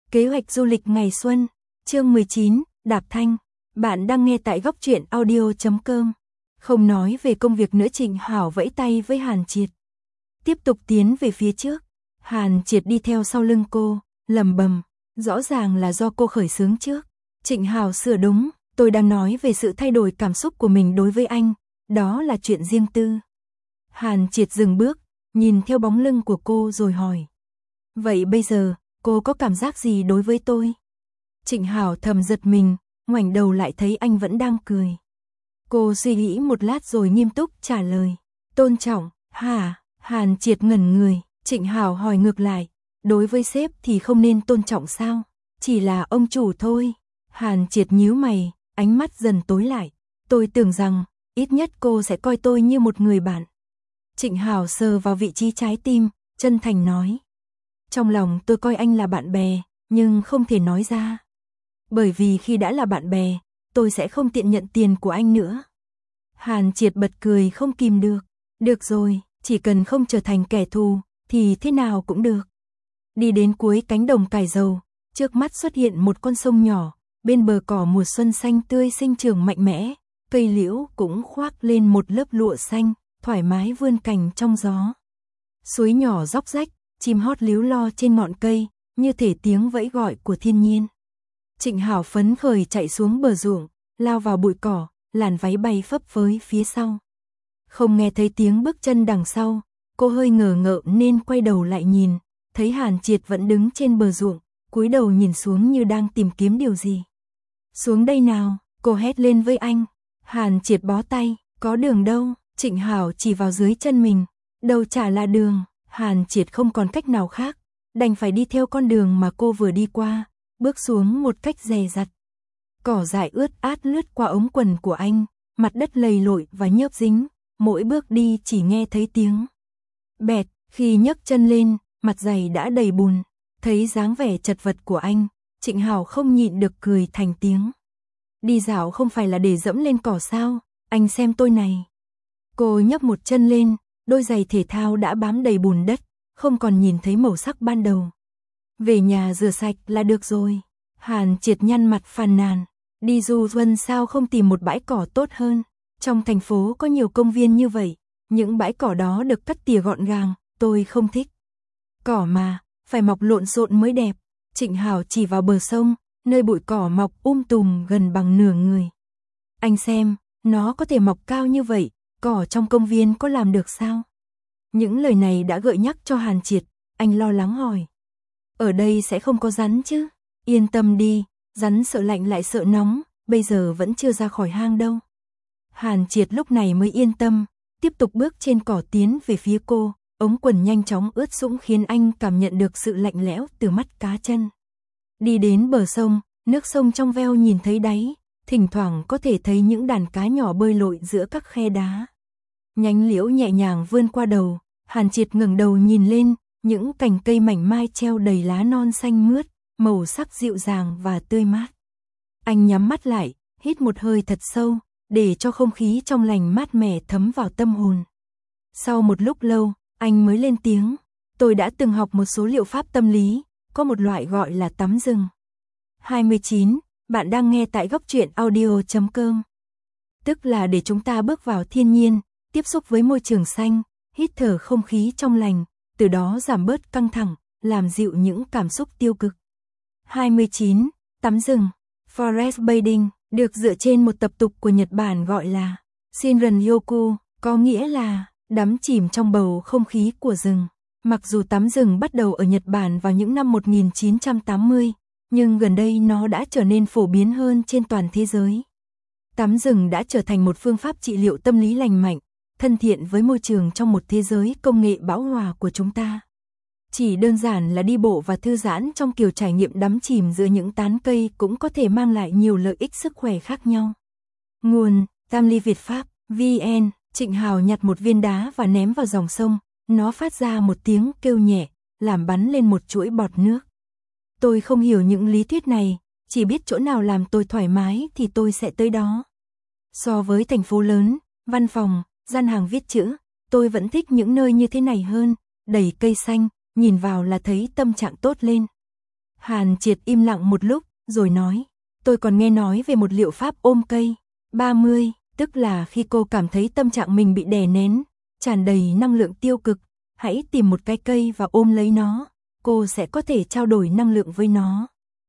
Kế hoạch du lịch ngày xuân, chương 19, Đạp Thanh. Bạn đang nghe tại góc truyện audio.com. Không nói về công việc nữa, Trịnh Hảo vẫy tay với Hàn Triệt. Tiếp tục tiến về phía trước. Hàn Triệt đi theo sau lưng cô, lẩm bẩm, rõ ràng là do cô khởi xướng trước. Trịnh Hảo sửa đúng, tôi đang nói về sự thay đổi cảm xúc của mình đối với anh, đó là chuyện riêng tư. Hàn Triệt dừng bước, nhìn theo bóng lưng của cô rồi hỏi. Vậy bây giờ, cô có cảm giác gì đối với tôi? Trịnh Hảo thầm giật mình, ngoảnh đầu lại thấy anh vẫn đang cười. Cô suy nghĩ một lát rồi nghiêm túc trả lời. Tôn trọng, hả? Hàn Triệt ngẩn người, Trịnh Hảo hỏi ngược lại. Đối với sếp thì không nên tôn trọng sao? Chỉ là ông chủ thôi. Hàn Triệt nhíu mày, ánh mắt dần tối lại. Tôi tưởng rằng, ít nhất cô sẽ coi tôi như một người bạn. Trịnh Hảo sờ vào vị trí trái tim, chân thành nói. Trong lòng tôi coi anh là bạn bè, nhưng không thể nói ra. Bởi vì khi đã là bạn bè, tôi sẽ không tiện nhận tiền của anh nữa. Hàn Triệt bật cười không kìm được. Được rồi, chỉ cần không trở thành kẻ thù, thì thế nào cũng được. Đi đến cuối cánh đồng cải dầu, trước mắt xuất hiện một con sông nhỏ, bên bờ cỏ mùa xuân xanh tươi sinh trưởng mạnh mẽ, cây liễu cũng khoác lên một lớp lụa xanh, thoải mái vươn cành trong gió. Suối nhỏ róc rách, chim hót líu lo trên ngọn cây, như thể tiếng vẫy gọi của thiên nhiên. Trịnh Hảo phấn khởi chạy xuống bờ ruộng, lao vào bụi cỏ, làn váy bay phấp phới phía sau. Không nghe thấy tiếng bước chân đằng sau, cô hơi ngờ ngợ nên quay đầu lại nhìn, thấy Hàn Triệt vẫn đứng trên bờ ruộng, cúi đầu nhìn xuống như đang tìm kiếm điều gì. Xuống đây nào, cô hét lên với anh. Hàn Triệt bó tay, có đường đâu? Trịnh Hảo chỉ vào dưới chân mình, đâu chả là đường. Hàn Triệt không còn cách nào khác, đành phải đi theo con đường mà cô vừa đi qua, bước xuống một cách dè dặt. Cỏ dại ướt át lướt qua ống quần của anh, mặt đất lầy lội và nhớp dính, mỗi bước đi chỉ nghe thấy tiếng bẹt. Khi nhấc chân lên, mặt giày đã đầy bùn, thấy dáng vẻ chật vật của anh, Trịnh Hảo không nhịn được cười thành tiếng. Đi dạo không phải là để dẫm lên cỏ sao, anh xem tôi này. Cô nhấc một chân lên, đôi giày thể thao đã bám đầy bùn đất, không còn nhìn thấy màu sắc ban đầu. Về nhà rửa sạch là được rồi. Hàn Triệt nhăn mặt phàn nàn. Đi du xuân sao không tìm một bãi cỏ tốt hơn? Trong thành phố có nhiều công viên như vậy, những bãi cỏ đó được cắt tỉa gọn gàng, tôi không thích. Cỏ mà, phải mọc lộn xộn mới đẹp. Trịnh Hảo chỉ vào bờ sông, nơi bụi cỏ mọc tùm gần bằng nửa người. Anh xem, nó có thể mọc cao như vậy, cỏ trong công viên có làm được sao? Những lời này đã gợi nhắc cho Hàn Triệt, anh lo lắng hỏi. Ở đây sẽ không có rắn chứ? Yên tâm đi, rắn sợ lạnh lại sợ nóng, bây giờ vẫn chưa ra khỏi hang đâu. Hàn Triệt lúc này mới yên tâm, tiếp tục bước trên cỏ tiến về phía cô, ống quần nhanh chóng ướt sũng khiến anh cảm nhận được sự lạnh lẽo từ mắt cá chân. Đi đến bờ sông, nước sông trong veo nhìn thấy đáy, thỉnh thoảng có thể thấy những đàn cá nhỏ bơi lội giữa các khe đá. Nhánh liễu nhẹ nhàng vươn qua đầu, Hàn Triệt ngẩng đầu nhìn lên, những cành cây mảnh mai treo đầy lá non xanh mướt, màu sắc dịu dàng và tươi mát. Anh nhắm mắt lại, hít một hơi thật sâu, để cho không khí trong lành mát mẻ thấm vào tâm hồn. Sau một lúc lâu, anh mới lên tiếng. Tôi đã từng học một số liệu pháp tâm lý, có một loại gọi là tắm rừng. 29. Bạn đang nghe tại góc truyện audio.com. Tức là để chúng ta bước vào thiên nhiên, tiếp xúc với môi trường xanh, hít thở không khí trong lành, từ đó giảm bớt căng thẳng, làm dịu những cảm xúc tiêu cực. 29. Tắm rừng, forest bathing, được dựa trên một tập tục của Nhật Bản gọi là Shinrin-yoku, có nghĩa là đắm chìm trong bầu không khí của rừng. Mặc dù tắm rừng bắt đầu ở Nhật Bản vào những năm 1980, nhưng gần đây nó đã trở nên phổ biến hơn trên toàn thế giới. Tắm rừng đã trở thành một phương pháp trị liệu tâm lý lành mạnh, thân thiện với môi trường trong một thế giới công nghệ bão hòa của chúng ta. Chỉ đơn giản là đi bộ và thư giãn trong kiểu trải nghiệm đắm chìm giữa những tán cây cũng có thể mang lại nhiều lợi ích sức khỏe khác nhau. Nguồn: Tam Ly Việt Pháp, VN. Trịnh Hảo nhặt một viên đá và ném vào dòng sông, nó phát ra một tiếng kêu nhẹ, làm bắn lên một chuỗi bọt nước. Tôi không hiểu những lý thuyết này, chỉ biết chỗ nào làm tôi thoải mái thì tôi sẽ tới đó. So với thành phố lớn, văn phòng, gian hàng viết chữ, tôi vẫn thích những nơi như thế này hơn, đầy cây xanh, nhìn vào là thấy tâm trạng tốt lên. Hàn Triệt im lặng một lúc, rồi nói, tôi còn nghe nói về một liệu pháp ôm cây. 30, tức là khi cô cảm thấy tâm trạng mình bị đè nén, tràn đầy năng lượng tiêu cực, hãy tìm một cái cây và ôm lấy nó, cô sẽ có thể trao đổi năng lượng với nó.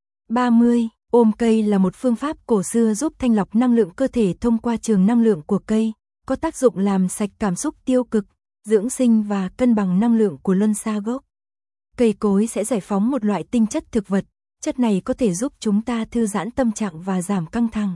30, ôm cây là một phương pháp cổ xưa giúp thanh lọc năng lượng cơ thể thông qua trường năng lượng của cây, có tác dụng làm sạch cảm xúc tiêu cực, dưỡng sinh và cân bằng năng lượng của luân xa gốc. Cây cối sẽ giải phóng một loại tinh chất thực vật, chất này có thể giúp chúng ta thư giãn tâm trạng và giảm căng thẳng.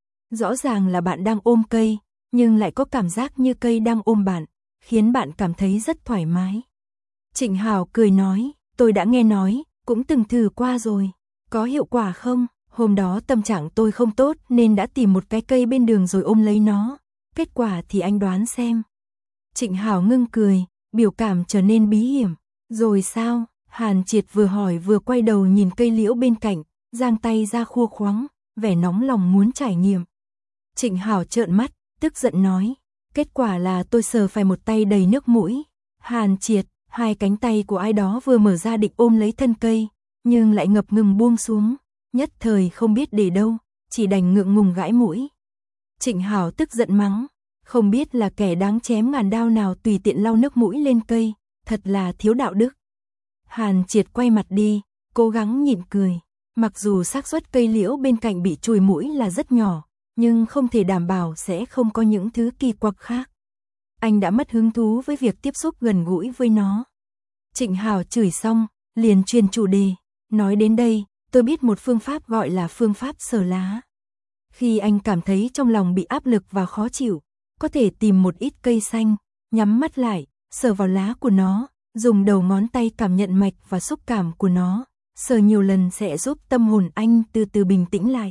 Rõ ràng là bạn đang ôm cây, nhưng lại có cảm giác như cây đang ôm bạn, khiến bạn cảm thấy rất thoải mái. Trịnh Hào cười nói, tôi đã nghe nói, cũng từng thử qua rồi. Có hiệu quả không? Hôm đó tâm trạng tôi không tốt nên đã tìm một cái cây bên đường rồi ôm lấy nó. Kết quả thì anh đoán xem. Trịnh Hào ngưng cười, biểu cảm trở nên bí hiểm. Rồi sao? Hàn Triệt vừa hỏi vừa quay đầu nhìn cây liễu bên cạnh, giang tay ra khua khoắng, vẻ nóng lòng muốn trải nghiệm. Trịnh Hào trợn mắt, tức giận nói, kết quả là tôi sờ phải một tay đầy nước mũi. Hàn Triệt, hai cánh tay của ai đó vừa mở ra định ôm lấy thân cây, nhưng lại ngập ngừng buông xuống, nhất thời không biết để đâu, chỉ đành ngượng ngùng gãi mũi. Trịnh Hào tức giận mắng, không biết là kẻ đáng chém ngàn đao nào tùy tiện lau nước mũi lên cây, thật là thiếu đạo đức. Hàn Triệt quay mặt đi, cố gắng nhịn cười, mặc dù xác suất cây liễu bên cạnh bị chùi mũi là rất nhỏ, nhưng không thể đảm bảo sẽ không có những thứ kỳ quặc khác. Anh đã mất hứng thú với việc tiếp xúc gần gũi với nó. Trịnh Hào chửi xong, liền truyền chủ đề, nói đến đây, tôi biết một phương pháp gọi là phương pháp sờ lá. Khi anh cảm thấy trong lòng bị áp lực và khó chịu, có thể tìm một ít cây xanh, nhắm mắt lại, sờ vào lá của nó, dùng đầu ngón tay cảm nhận mạch và xúc cảm của nó, sờ nhiều lần sẽ giúp tâm hồn anh từ từ bình tĩnh lại.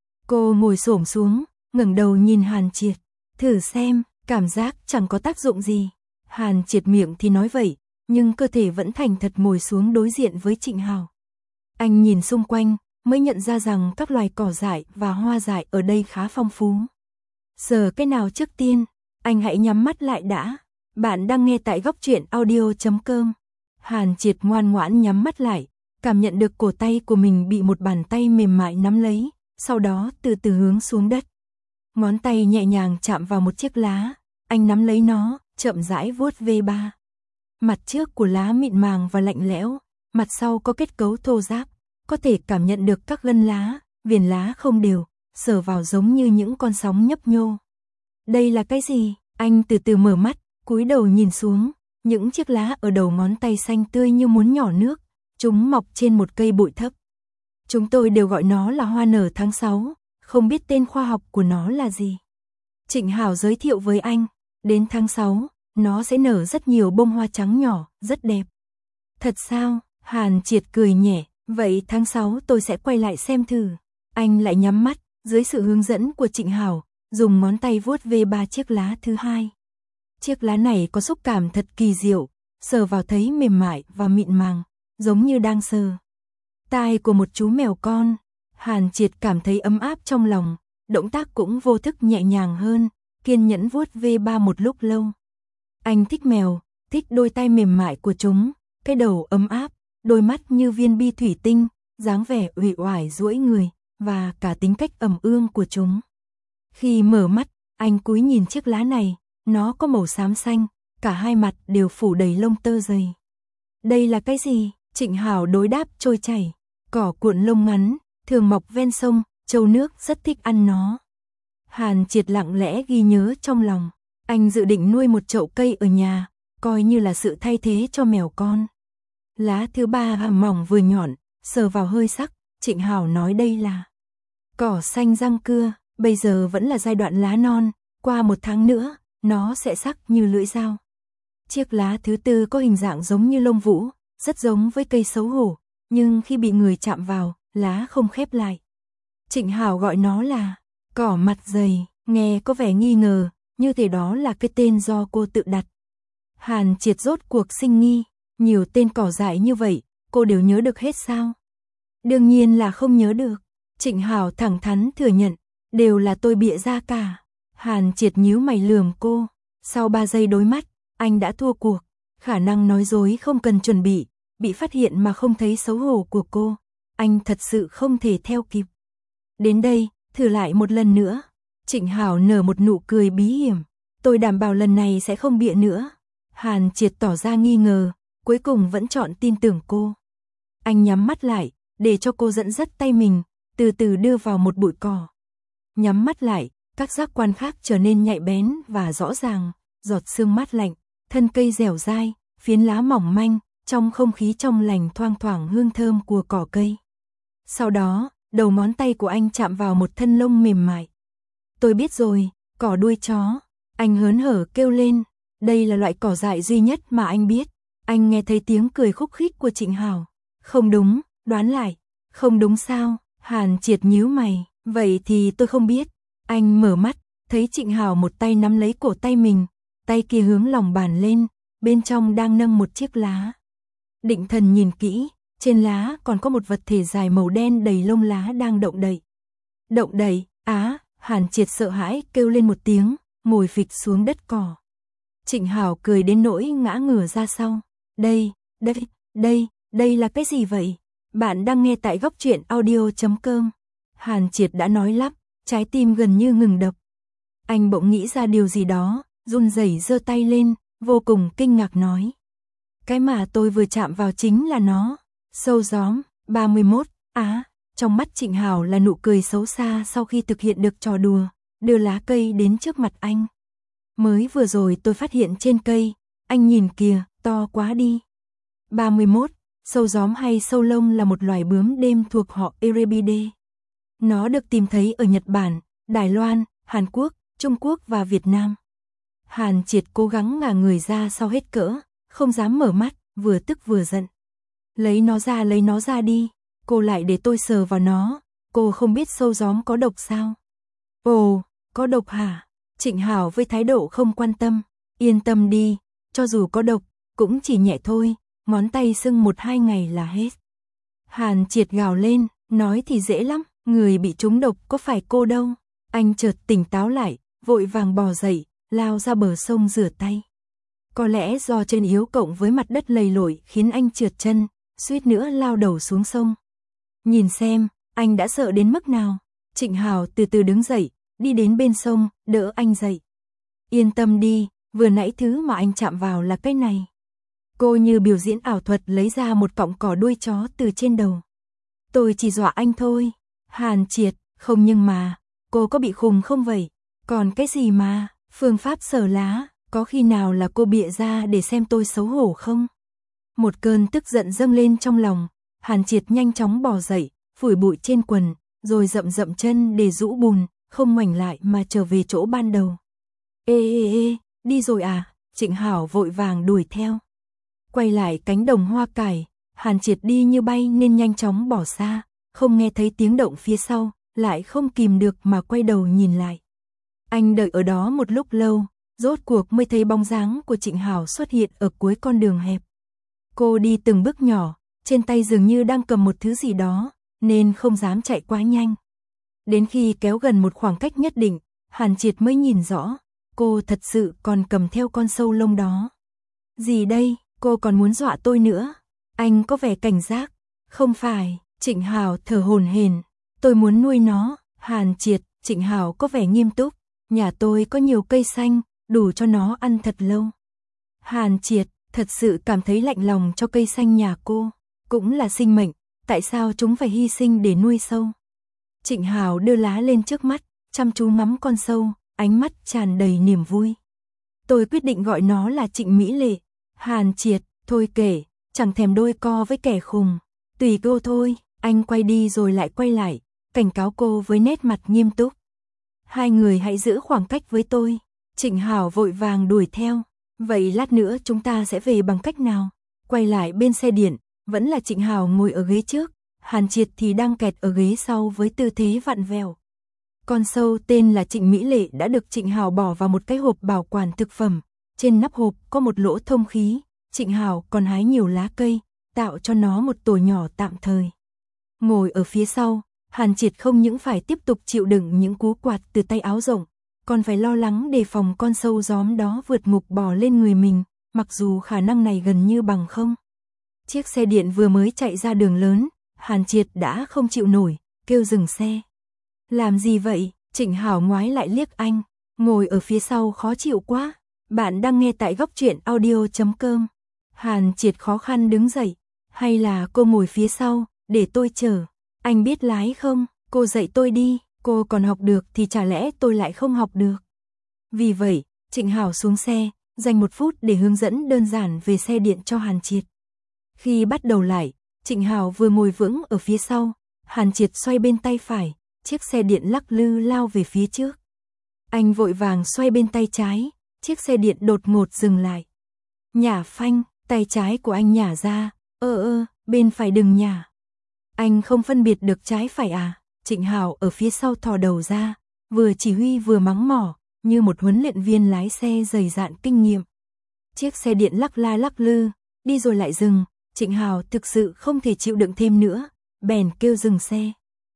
Cô ngồi xổm xuống, ngẩng đầu nhìn Hàn Triệt, thử xem, cảm giác chẳng có tác dụng gì. Hàn Triệt miệng thì nói vậy, nhưng cơ thể vẫn thành thật ngồi xuống đối diện với Trịnh Hào. Anh nhìn xung quanh, mới nhận ra rằng các loài cỏ dại và hoa dại ở đây khá phong phú. Sờ cái nào trước tiên? Anh hãy nhắm mắt lại đã. Bạn đang nghe tại góc truyện audio.com. Hàn Triệt ngoan ngoãn nhắm mắt lại, cảm nhận được cổ tay của mình bị một bàn tay mềm mại nắm lấy, sau đó từ từ hướng xuống đất. Ngón tay nhẹ nhàng chạm vào một chiếc lá, anh nắm lấy nó, chậm rãi vuốt ve ba. Mặt trước của lá mịn màng và lạnh lẽo, mặt sau có kết cấu thô ráp, có thể cảm nhận được các gân lá, viền lá không đều, sờ vào giống như những con sóng nhấp nhô. Đây là cái gì? Anh từ từ mở mắt, cúi đầu nhìn xuống, những chiếc lá ở đầu ngón tay xanh tươi như muốn nhỏ nước, chúng mọc trên một cây bụi thấp. Chúng tôi đều gọi nó là hoa nở tháng 6, không biết tên khoa học của nó là gì. Trịnh Hào giới thiệu với anh, đến tháng 6, nó sẽ nở rất nhiều bông hoa trắng nhỏ, rất đẹp. Thật sao? Hàn Triệt cười nhẹ, vậy tháng 6 tôi sẽ quay lại xem thử. Anh lại nhắm mắt, dưới sự hướng dẫn của Trịnh Hào, dùng ngón tay vuốt ve ba chiếc lá thứ hai. Chiếc lá này có xúc cảm thật kỳ diệu, sờ vào thấy mềm mại và mịn màng, giống như đang sờ tai của một chú mèo con. Hàn Triệt cảm thấy ấm áp trong lòng, động tác cũng vô thức nhẹ nhàng hơn, kiên nhẫn vuốt ve ba một lúc lâu. Anh thích mèo, thích đôi tai mềm mại của chúng, cái đầu ấm áp, đôi mắt như viên bi thủy tinh, dáng vẻ uể oải duỗi người, và cả tính cách ẩm ương của chúng. Khi mở mắt, anh cúi nhìn chiếc lá này, nó có màu xám xanh, cả hai mặt đều phủ đầy lông tơ dày. Đây là cái gì? Trịnh Hào đối đáp trôi chảy, cỏ cuộn lông ngắn, thường mọc ven sông, trâu nước rất thích ăn nó. Hàn Triệt lặng lẽ ghi nhớ trong lòng, anh dự định nuôi một chậu cây ở nhà, coi như là sự thay thế cho mèo con. Lá thứ ba mỏng vừa nhọn, sờ vào hơi sắc, Trịnh Hào nói đây là cỏ xanh răng cưa, bây giờ vẫn là giai đoạn lá non, qua 1 tháng nữa, nó sẽ sắc như lưỡi dao. Chiếc lá thứ tư có hình dạng giống như lông vũ, rất giống với cây xấu hổ, nhưng khi bị người chạm vào, lá không khép lại. Trịnh Hào gọi nó là cỏ mặt dày, nghe có vẻ nghi ngờ, như thế đó là cái tên do cô tự đặt. Hàn Triệt rốt cuộc sinh nghi, nhiều tên cỏ dại như vậy, cô đều nhớ được hết sao? Đương nhiên là không nhớ được. Trịnh Hào thẳng thắn thừa nhận, đều là tôi bịa ra cả. Hàn Triệt nhíu mày lườm cô, sau 3 giây đối mắt, anh đã thua cuộc, khả năng nói dối không cần chuẩn bị phát hiện mà không thấy xấu hổ của cô, anh thật sự không thể theo kịp. Đến đây, thử lại một lần nữa. Trịnh Hảo nở một nụ cười bí hiểm. Tôi đảm bảo lần này sẽ không bịa nữa. Hàn Triệt tỏ ra nghi ngờ, cuối cùng vẫn chọn tin tưởng cô. Anh nhắm mắt lại, để cho cô dẫn dắt tay mình, từ từ đưa vào một bụi cỏ. Nhắm mắt lại, các giác quan khác trở nên nhạy bén và rõ ràng, giọt sương mát lạnh, thân cây dẻo dai, phiến lá mỏng manh, trong không khí trong lành thoang thoảng hương thơm của cỏ cây. Sau đó, đầu ngón tay của anh chạm vào một thân lông mềm mại. Tôi biết rồi, cỏ đuôi chó. Anh hớn hở kêu lên, đây là loại cỏ dại duy nhất mà anh biết. Anh nghe thấy tiếng cười khúc khích của Trịnh Hảo. Không đúng, đoán lại. Không đúng sao? Hàn Triệt nhíu mày, vậy thì tôi không biết. Anh mở mắt, thấy Trịnh Hảo một tay nắm lấy cổ tay mình, tay kia hướng lòng bàn lên, bên trong đang nâng một chiếc lá. Định thần nhìn kỹ, trên lá còn có một vật thể dài màu đen đầy lông lá đang động đậy. Động đậy, Hàn Triệt sợ hãi kêu lên một tiếng, ngồi phịch xuống đất cỏ. Trịnh Hảo cười đến nỗi ngã ngửa ra sau. Đây là cái gì vậy? Bạn đang nghe tại góc truyện audio.com. Hàn Triệt đã nói lắp, trái tim gần như ngừng đập. Anh bỗng nghĩ ra điều gì đó, run rẩy giơ tay lên, vô cùng kinh ngạc nói. Cái mà tôi vừa chạm vào chính là nó. Sâu gióm, 31, trong mắt Trịnh Hảo là nụ cười xấu xa sau khi thực hiện được trò đùa, đưa lá cây đến trước mặt anh. Mới vừa rồi tôi phát hiện trên cây, anh nhìn kìa, to quá đi. 31, sâu gióm hay sâu lông là một loài bướm đêm thuộc họ Erebidae. Nó được tìm thấy ở Nhật Bản, Đài Loan, Hàn Quốc, Trung Quốc và Việt Nam. Hàn Triệt cố gắng ngả người ra sau hết cỡ, không dám mở mắt, vừa tức vừa giận. Lấy nó ra đi, cô lại để tôi sờ vào nó, cô không biết sâu gióm có độc sao? Ồ, có độc hả? Trịnh Hảo với thái độ không quan tâm, yên tâm đi, cho dù có độc, cũng chỉ nhẹ thôi, ngón tay sưng 1-2 ngày là hết. Hàn Triệt gào lên, nói thì dễ lắm, người bị trúng độc có phải cô đâu. Anh chợt tỉnh táo lại, vội vàng bò dậy, lao ra bờ sông rửa tay. Có lẽ do chân yếu cộng với mặt đất lầy lội khiến anh trượt chân, suýt nữa lao đầu xuống sông. Nhìn xem, anh đã sợ đến mức nào. Trịnh Hảo từ từ đứng dậy, đi đến bên sông, đỡ anh dậy. Yên tâm đi, vừa nãy thứ mà anh chạm vào là cái này. Cô như biểu diễn ảo thuật lấy ra một cọng cỏ đuôi chó từ trên đầu. Tôi chỉ dọa anh thôi. Hàn Triệt, không nhưng mà, cô có bị khùng không vậy? Còn cái gì mà, phương pháp sờ lá, có khi nào là cô bịa ra để xem tôi xấu hổ không? Một cơn tức giận dâng lên trong lòng, Hàn Triệt nhanh chóng bò dậy, phủi bụi trên quần, rồi dậm dậm chân để rũ bùn, không ngoảnh lại mà trở về chỗ ban đầu. Ê, đi rồi à? Trịnh Hảo vội vàng đuổi theo. Quay lại cánh đồng hoa cải, Hàn Triệt đi như bay nên nhanh chóng bỏ xa, không nghe thấy tiếng động phía sau, lại không kìm được mà quay đầu nhìn lại. Anh đợi ở đó một lúc lâu, rốt cuộc mới thấy bóng dáng của Trịnh Hảo xuất hiện ở cuối con đường hẹp. Cô đi từng bước nhỏ, trên tay dường như đang cầm một thứ gì đó, nên không dám chạy quá nhanh. Đến khi kéo gần một khoảng cách nhất định, Hàn Triệt mới nhìn rõ, cô thật sự còn cầm theo con sâu lông đó. Gì đây, cô còn muốn dọa tôi nữa? Anh có vẻ cảnh giác. Không phải, Trịnh Hảo thở hổn hển. Tôi muốn nuôi nó. Hàn Triệt, Trịnh Hảo có vẻ nghiêm túc. Nhà tôi có nhiều cây xanh, đủ cho nó ăn thật lâu. Hàn Triệt thật sự cảm thấy lạnh lòng cho cây xanh nhà cô. Cũng là sinh mệnh, tại sao chúng phải hy sinh để nuôi sâu? Trịnh Hảo đưa lá lên trước mắt, chăm chú ngắm con sâu, ánh mắt tràn đầy niềm vui. Tôi quyết định gọi nó là Trịnh Mỹ Lệ. Hàn Triệt, thôi kể, chẳng thèm đôi co với kẻ khùng. Tùy cô thôi. Anh quay đi rồi lại quay lại, cảnh cáo cô với nét mặt nghiêm túc. Hai người hãy giữ khoảng cách với tôi. Trịnh Hảo vội vàng đuổi theo. Vậy lát nữa chúng ta sẽ về bằng cách nào? Quay lại bên xe điện, vẫn là Trịnh Hảo ngồi ở ghế trước, Hàn Triệt thì đang kẹt ở ghế sau với tư thế vặn vẹo. Con sâu tên là Trịnh Mỹ Lệ đã được Trịnh Hảo bỏ vào một cái hộp bảo quản thực phẩm. Trên nắp hộp có một lỗ thông khí, Trịnh Hảo còn hái nhiều lá cây, tạo cho nó một tổ nhỏ tạm thời. Ngồi ở phía sau, Hàn Triệt không những phải tiếp tục chịu đựng những cú quạt từ tay áo rộng, còn phải lo lắng đề phòng con sâu gióm đó vượt ngục bò lên người mình, mặc dù khả năng này gần như bằng không. Chiếc xe điện vừa mới chạy ra đường lớn, Hàn Triệt đã không chịu nổi, kêu dừng xe. Làm gì vậy? Trịnh Hảo ngoái lại liếc anh, ngồi ở phía sau khó chịu quá. Bạn đang nghe tại góc truyện audio.com. Hàn Triệt khó khăn đứng dậy, hay là cô ngồi phía sau, để tôi chở. Anh biết lái không? Cô dạy tôi đi, cô còn học được thì chả lẽ tôi lại không học được. Vì vậy, Trịnh Hảo xuống xe, dành 1 phút để hướng dẫn đơn giản về xe điện cho Hàn Triệt. Khi bắt đầu lại, Trịnh Hảo vừa ngồi vững ở phía sau, Hàn Triệt xoay bên tay phải, chiếc xe điện lắc lư lao về phía trước. Anh vội vàng xoay bên tay trái, chiếc xe điện đột ngột dừng lại. Nhả phanh, tay trái của anh nhả ra, bên phải đừng nhả. Anh không phân biệt được trái phải à? Trịnh Hảo ở phía sau thò đầu ra, vừa chỉ huy vừa mắng mỏ, như một huấn luyện viên lái xe dày dạn kinh nghiệm. Chiếc xe điện lắc la lắc lư, đi rồi lại dừng, Trịnh Hảo thực sự không thể chịu đựng thêm nữa, bèn kêu dừng xe.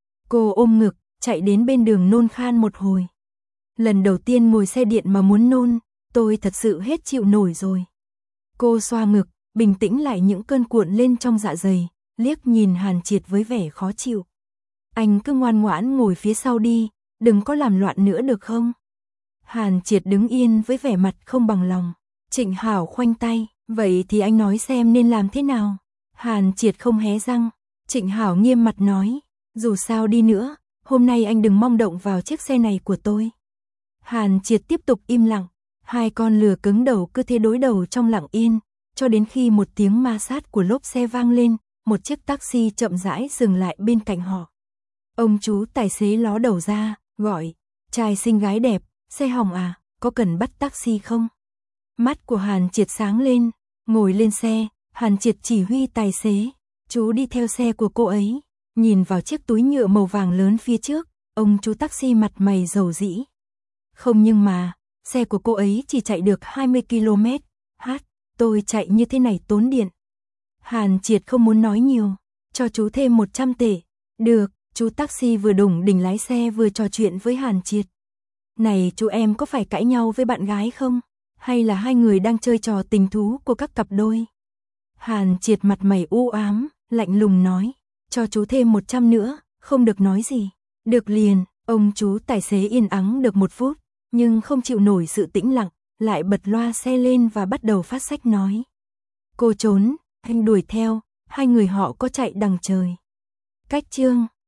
Cô ôm ngực, chạy đến bên đường nôn khan một hồi. Lần đầu tiên ngồi xe điện mà muốn nôn, tôi thật sự hết chịu nổi rồi. Cô xoa ngực, bình tĩnh lại những cơn cuộn lên trong dạ dày, liếc nhìn Hàn Triệt với vẻ khó chịu. Anh cứ ngoan ngoãn ngồi phía sau đi, đừng có làm loạn nữa được không? Hàn Triệt đứng yên với vẻ mặt không bằng lòng. Trịnh Hảo khoanh tay, vậy thì anh nói xem nên làm thế nào? Hàn Triệt không hé răng. Trịnh Hảo nghiêm mặt nói, dù sao đi nữa, hôm nay anh đừng mong động vào chiếc xe này của tôi. Hàn Triệt tiếp tục im lặng, hai con lừa cứng đầu cứ thế đối đầu trong lặng yên, cho đến khi một tiếng ma sát của lốp xe vang lên, một chiếc taxi chậm rãi dừng lại bên cạnh họ. Ông chú tài xế ló đầu ra, gọi, trai xinh gái đẹp, xe hỏng à, có cần bắt taxi không? Mắt của Hàn Triệt sáng lên, ngồi lên xe, Hàn Triệt chỉ huy tài xế, chú đi theo xe của cô ấy, nhìn vào chiếc túi nhựa màu vàng lớn phía trước, ông chú taxi mặt mày dầu dĩ. Không nhưng mà, xe của cô ấy chỉ chạy được 20 km/h, tôi chạy như thế này tốn điện. Hàn Triệt không muốn nói nhiều, cho chú thêm 100 tệ. Được, chú taxi vừa đủng đỉnh lái xe vừa trò chuyện với Hàn Triệt. Này chú em có phải cãi nhau với bạn gái không? Hay là hai người đang chơi trò tình thú của các cặp đôi? Hàn Triệt mặt mày u ám, lạnh lùng nói, cho chú thêm 100 nữa, không được nói gì. Được liền, ông chú tài xế yên ắng được 1 phút, nhưng không chịu nổi sự tĩnh lặng, lại bật loa xe lên và bắt đầu phát sách nói. Cô trốn, anh đuổi theo, hai người họ có chạy đằng trời. Cách chương